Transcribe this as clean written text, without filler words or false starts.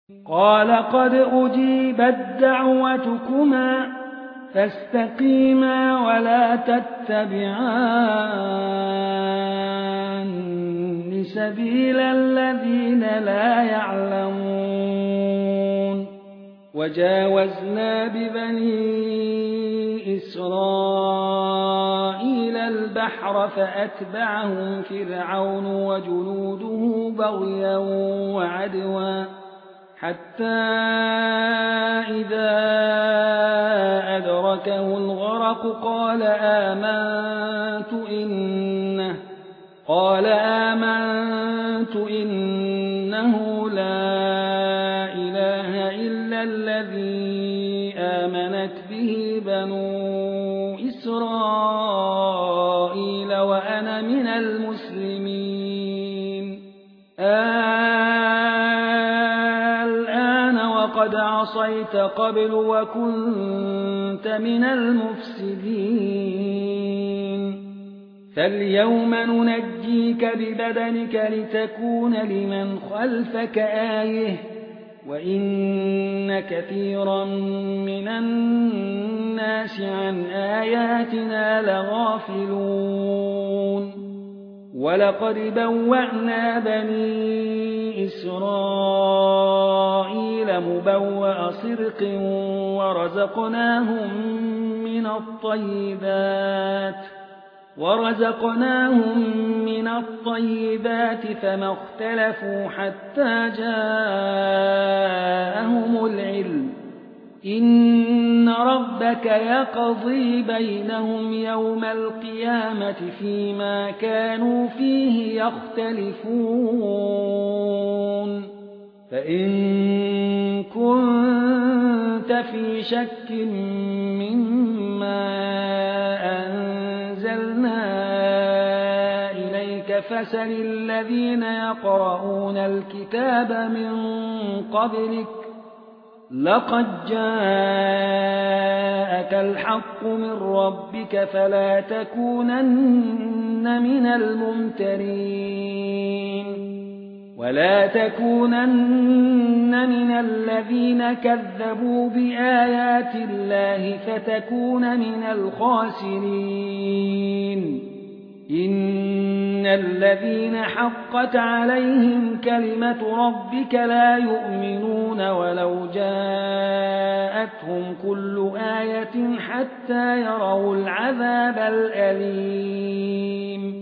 قال قد أجيبت دعوتكما فاستقيما ولا تتبعان سبيل الذين لا يعلمون وجاوزنا ببني إسرائيل البحر فأتبعهم فرعون وجنوده بغيا وعدوا حتى إذا أدركه الغرق قال آمنت إنه لا إله إلا الذي آمنت به بنو إسرائيل وأنا من المسلمين الآن وقد عصيت قبل وكنت من المفسدين فاليوم ننجيك ببدنك لتكون لمن خلفك آية وإن كثيرا من الناس عن آياتنا لغافلون ولقد بوأنا بني إسرائيل مبوأ صدق ورزقناهم من الطيبات فما اختلفوا حتى جاءهم العلم إن ربك يقضي بينهم يوم القيامة فيما كانوا فيه يختلفون فإن كنت في شك مما أنزلنا إليك فسل الذين يقرؤون الكتاب من قبلك لقد جاءك الحق من ربك فلا تكونن من الممترين ولا تكونن من الذين كذبوا بآيات الله فتكون من الخاسرين إن الذين حقت عليهم كلمة ربك لا يؤمنون ولو جاءتهم كل آية حتى يروا العذاب الأليم